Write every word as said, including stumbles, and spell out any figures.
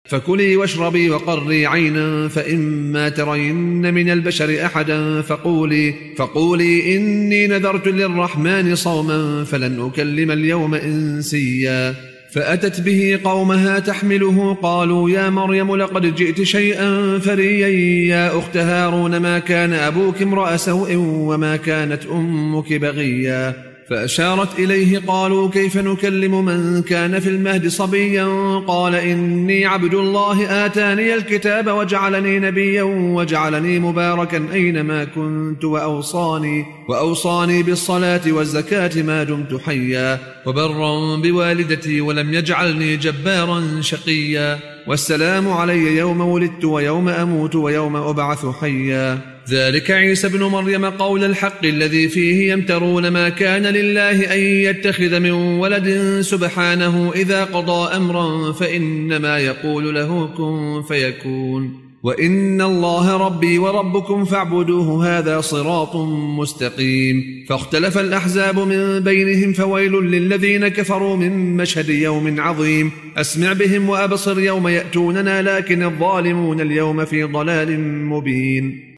فكلي واشربي وقري عينا، فإما ترين من البشر أحدا فقولي, فقولي إني نذرت للرحمن صوما فلن أكلم اليوم إنسيا. فأتت به قومها تحمله، قالوا يا مريم لقد جئت شيئا فريا، يا أخت هارون ما كان أبوك امرأ سوء وما كانت أمك بغيا. فأشارت إليه، قالوا كيف نكلم من كان في المهد صبيا؟ قال إني عبد الله آتاني الكتاب وجعلني نبيا وجعلني مباركا أينما كنت وأوصاني, وأوصاني بالصلاة والزكاة ما دمت حيا، وبرا بوالدتي ولم يجعلني جبارا شقيا، والسلام علي يوم ولدت ويوم أموت ويوم أبعث حيا. ذلك عيسى بن مريم قول الحق الذي فيه يمترون، ما كان لله أن يتخذ من ولد سبحانه، إذا قضى أمرا فإنما يقول له كن فيكون، وإن الله ربي وربكم فاعبدوه هذا صراط مستقيم. فاختلف الأحزاب من بينهم، فويل للذين كفروا من مشهد يوم عظيم. أسمع بهم وأبصر يوم يأتوننا، لكن الظالمون اليوم في ضلال مبين.